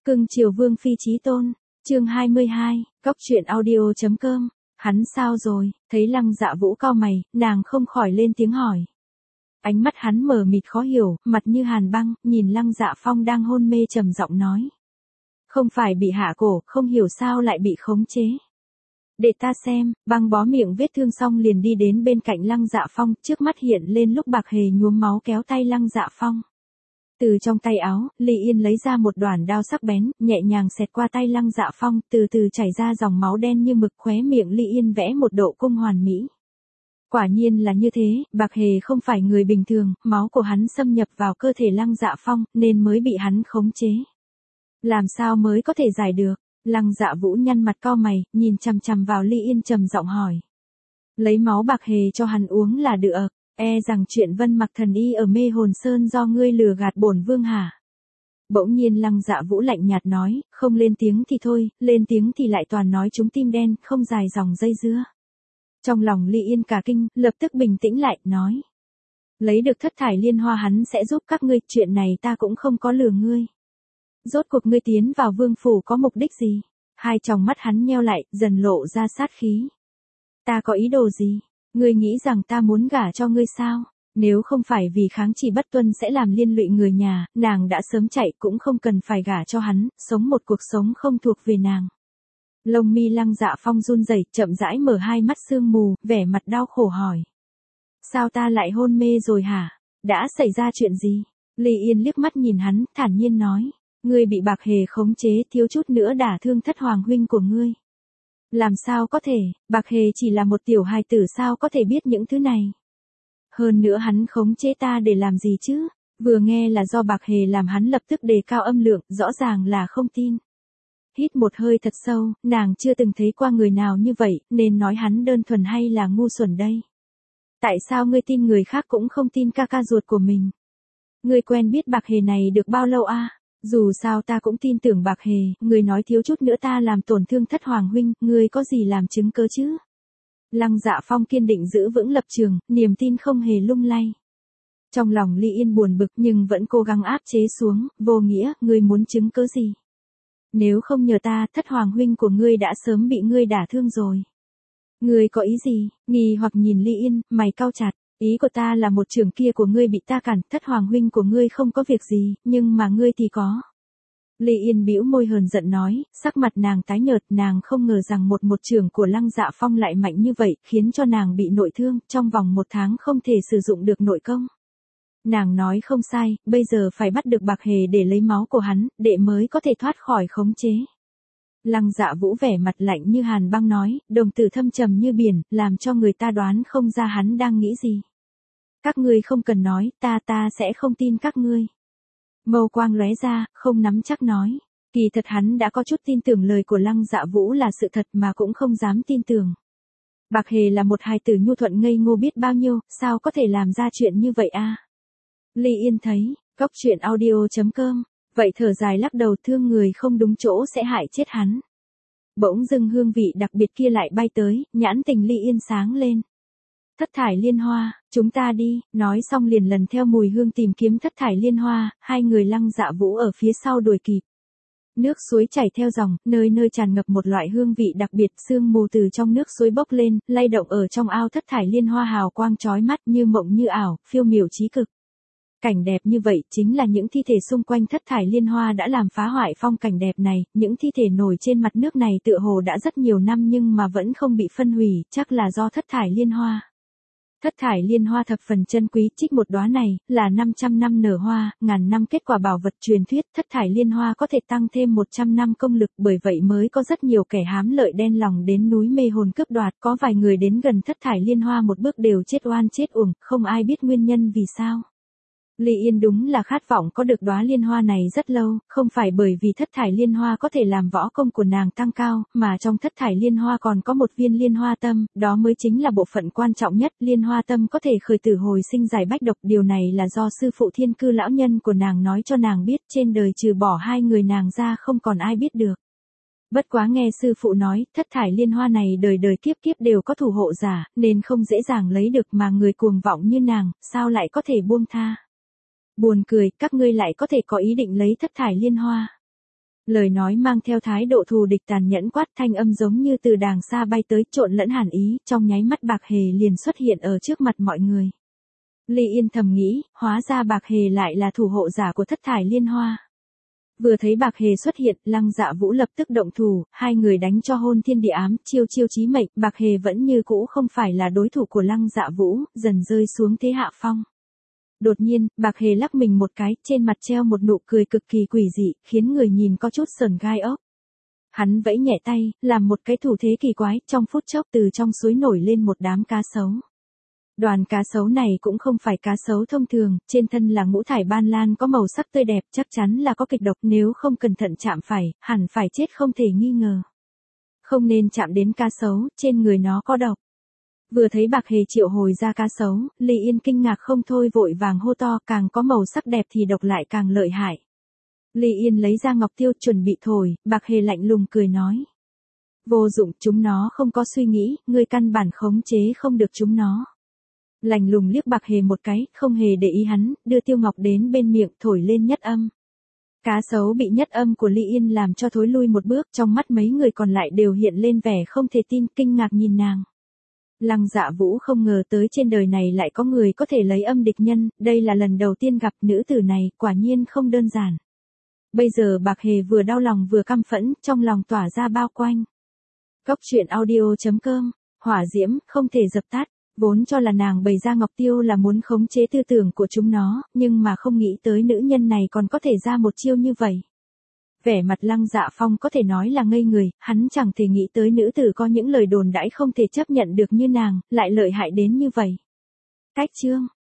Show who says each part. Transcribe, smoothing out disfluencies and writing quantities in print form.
Speaker 1: Cưng chiều Vương Phi Chí Tôn, chương 22, Cóc truyện audio.com, hắn sao rồi, thấy Lăng Dạ Vũ cau mày, nàng không khỏi lên tiếng hỏi. Ánh mắt hắn mờ mịt khó hiểu, mặt như hàn băng, nhìn Lăng Dạ Phong đang hôn mê trầm giọng nói. Không phải bị hạ cổ, không hiểu sao lại bị khống chế. Để ta xem, băng bó miệng vết thương xong liền đi đến bên cạnh Lăng Dạ Phong, trước mắt hiện lên lúc Bạc Hề nhuốm máu kéo tay Lăng Dạ Phong. Từ trong tay áo, Ly Yên lấy ra một đoạn đao sắc bén, nhẹ nhàng xẹt qua tay Lăng Dạ Phong, từ từ chảy ra dòng máu đen như mực, khóe miệng Ly Yên vẽ một độ cung hoàn mỹ. Quả nhiên là như thế, Bạc Hề không phải người bình thường, máu của hắn xâm nhập vào cơ thể Lăng Dạ Phong, nên mới bị hắn khống chế. Làm sao mới có thể giải được? Lăng Dạ Vũ nhăn mặt cau mày, nhìn chằm chằm vào Ly Yên trầm giọng hỏi. Lấy máu Bạc Hề cho hắn uống là được, rằng chuyện Vân Mặc Thần Y ở Mê Hồn Sơn do ngươi lừa gạt bổn vương hả? Bỗng nhiên Lăng Dạ Vũ lạnh nhạt nói, không lên tiếng thì thôi, lên tiếng thì lại toàn nói chúng tim đen, không dài dòng dây dưa. Trong lòng Ly Yên cả kinh, lập tức bình tĩnh lại, nói. Lấy được thất thải liên hoa hắn sẽ giúp các ngươi, chuyện này ta cũng không có lừa ngươi. Rốt cuộc ngươi tiến vào vương phủ có mục đích gì? Hai tròng mắt hắn nheo lại, dần lộ ra sát khí. Ta có ý đồ gì? Ngươi nghĩ rằng ta muốn gả cho ngươi sao? Nếu không phải vì kháng chỉ bất tuân sẽ làm liên lụy người nhà, nàng đã sớm chạy cũng không cần phải gả cho hắn, sống một cuộc sống không thuộc về nàng. Lông mi Lăng Dạ Phong run rẩy, chậm rãi mở hai mắt sương mù, vẻ mặt đau khổ hỏi. Sao ta lại hôn mê rồi hả? Đã xảy ra chuyện gì? Ly Yên liếc mắt nhìn hắn, thản nhiên nói. Ngươi bị Bạc Hề khống chế, thiếu chút nữa đả thương thất hoàng huynh của ngươi. Làm sao có thể, Bạc Hề chỉ là một tiểu hài tử sao có thể biết những thứ này. Hơn nữa hắn khống chế ta để làm gì chứ? Vừa nghe là do Bạc Hề làm hắn lập tức đề cao âm lượng, rõ ràng là không tin. Hít một hơi thật sâu, nàng chưa từng thấy qua người nào như vậy, nên nói hắn đơn thuần hay là ngu xuẩn đây. Tại sao ngươi tin người khác cũng không tin ca ca ruột của mình? Ngươi quen biết Bạc Hề này được bao lâu a? Dù sao ta cũng tin tưởng Bạc Hề, ngươi nói thiếu chút nữa ta làm tổn thương thất hoàng huynh, ngươi có gì làm chứng cớ chứ? Lăng Dạ Phong kiên định giữ vững lập trường, niềm tin không hề lung lay. Trong lòng Ly Yên buồn bực nhưng vẫn cố gắng áp chế xuống, vô nghĩa, ngươi muốn chứng cớ gì? Nếu không nhờ ta, thất hoàng huynh của ngươi đã sớm bị ngươi đả thương rồi. Ngươi có ý gì? Nghi hoặc nhìn Ly Yên, mày cau chặt. Ý của ta là một trưởng kia của ngươi bị ta cản, thất hoàng huynh của ngươi không có việc gì, nhưng mà ngươi thì có. Ly Yên bĩu môi hờn giận nói, sắc mặt nàng tái nhợt, nàng không ngờ rằng một trưởng của Lăng Dạ Phong lại mạnh như vậy, khiến cho nàng bị nội thương, trong vòng 1 tháng không thể sử dụng được nội công. Nàng nói không sai, bây giờ phải bắt được Bạc Hề để lấy máu của hắn, đệ mới có thể thoát khỏi khống chế. Lăng Dạ Vũ vẻ mặt lạnh như hàn băng nói, đồng tử thâm trầm như biển, làm cho người ta đoán không ra hắn đang nghĩ gì. Các ngươi không cần nói, ta sẽ không tin các ngươi. Mâu quang lóe ra, không nắm chắc nói. Kỳ thật hắn đã có chút tin tưởng lời của Lăng Dạ Vũ là sự thật mà cũng không dám tin tưởng. Bạc Hề là một hài tử nhu thuận ngây ngô biết bao nhiêu, sao có thể làm ra chuyện như vậy a? Ly Yên thấy, Cóc truyện audio.com, vậy thở dài lắc đầu, thương người không đúng chỗ sẽ hại chết hắn. Bỗng dưng hương vị đặc biệt kia lại bay tới, nhãn tình Ly Yên sáng lên. Thất thải liên hoa, chúng ta đi, nói xong liền lần theo mùi hương tìm kiếm thất thải liên hoa, hai người Lăng Dạ Vũ ở phía sau đuổi kịp. Nước suối chảy theo dòng, nơi nơi tràn ngập một loại hương vị đặc biệt, sương mù từ trong nước suối bốc lên, lay động ở trong ao thất thải liên hoa hào quang chói mắt như mộng như ảo, phiêu miểu chí cực. Cảnh đẹp như vậy chính là những thi thể xung quanh thất thải liên hoa đã làm phá hoại phong cảnh đẹp này, những thi thể nổi trên mặt nước này tựa hồ đã rất nhiều năm nhưng mà vẫn không bị phân hủy, chắc là do thất thải liên hoa. Thất thải liên hoa thập phần chân quý, trích một đóa này, là 500 năm nở hoa, ngàn năm kết quả bảo vật truyền thuyết, thất thải liên hoa có thể tăng thêm 100 năm công lực, bởi vậy mới có rất nhiều kẻ hám lợi đen lòng đến núi Mê Hồn cướp đoạt, có vài người đến gần thất thải liên hoa một bước đều chết oan chết uổng, không ai biết nguyên nhân vì sao. Ly Yên đúng là khát vọng có được đóa liên hoa này rất lâu, không phải bởi vì thất thải liên hoa có thể làm võ công của nàng tăng cao, mà trong thất thải liên hoa còn có một viên liên hoa tâm, đó mới chính là bộ phận quan trọng nhất, liên hoa tâm có thể khởi tử hồi sinh giải bách độc, điều này là do sư phụ Thiên Cư lão nhân của nàng nói cho nàng biết, trên đời trừ bỏ hai người nàng ra không còn ai biết được. Bất quá nghe sư phụ nói, thất thải liên hoa này đời đời kiếp kiếp đều có thủ hộ giả, nên không dễ dàng lấy được mà người cuồng vọng như nàng, sao lại có thể buông tha. Buồn cười, các ngươi lại có thể có ý định lấy thất thải liên hoa. Lời nói mang theo thái độ thù địch tàn nhẫn quát, thanh âm giống như từ đàng xa bay tới, trộn lẫn hàn ý, trong nháy mắt Bạc Hề liền xuất hiện ở trước mặt mọi người. Ly Yên thầm nghĩ, hóa ra Bạc Hề lại là thủ hộ giả của Thất Thải Liên Hoa. Vừa thấy Bạc Hề xuất hiện, Lăng Dạ Vũ lập tức động thủ, hai người đánh cho hôn thiên địa ám, chiêu chiêu chí mệnh, Bạc Hề vẫn như cũ không phải là đối thủ của Lăng Dạ Vũ, dần rơi xuống thế hạ phong. Đột nhiên, Bạc Hề lắc mình một cái, trên mặt treo một nụ cười cực kỳ quỷ dị, khiến người nhìn có chút sởn gai ốc. Hắn vẫy nhẹ tay, làm một cái thủ thế kỳ quái, trong phút chốc từ trong suối nổi lên một đám cá sấu. Đoàn cá sấu này cũng không phải cá sấu thông thường, trên thân là ngũ thải ban lan có màu sắc tươi đẹp, chắc chắn là có kịch độc, nếu không cẩn thận chạm phải, hẳn phải chết không thể nghi ngờ. Không nên chạm đến cá sấu, trên người nó có độc. Vừa thấy Bạc Hề triệu hồi ra cá sấu, Ly Yên kinh ngạc không thôi, vội vàng hô to, càng có màu sắc đẹp thì độc lại càng lợi hại. Ly Yên lấy ra ngọc tiêu chuẩn bị thổi, Bạc Hề lạnh lùng cười nói. Vô dụng, chúng nó không có suy nghĩ, ngươi căn bản khống chế không được chúng nó. Lạnh lùng liếc Bạc Hề một cái, không hề để ý hắn, đưa tiêu ngọc đến bên miệng thổi lên nhất âm. Cá sấu bị nhất âm của Ly Yên làm cho thối lui một bước, trong mắt mấy người còn lại đều hiện lên vẻ không thể tin, kinh ngạc nhìn nàng. Lăng Dạ Vũ không ngờ tới trên đời này lại có người có thể lấy âm địch nhân, đây là lần đầu tiên gặp, nữ tử này quả nhiên không đơn giản. Bây giờ Bạc Hề vừa đau lòng vừa căm phẫn, trong lòng tỏa ra bao quanh. Cốc truyện audio.com, hỏa diễm, không thể dập tắt, vốn cho là nàng bày ra ngọc tiêu là muốn khống chế tư tưởng của chúng nó, nhưng mà không nghĩ tới nữ nhân này còn có thể ra một chiêu như vậy. Vẻ mặt Lăng Dạ Phong có thể nói là ngây người, hắn chẳng thể nghĩ tới nữ tử có những lời đồn đãi không thể chấp nhận được như nàng, lại lợi hại đến như vậy. Cách chương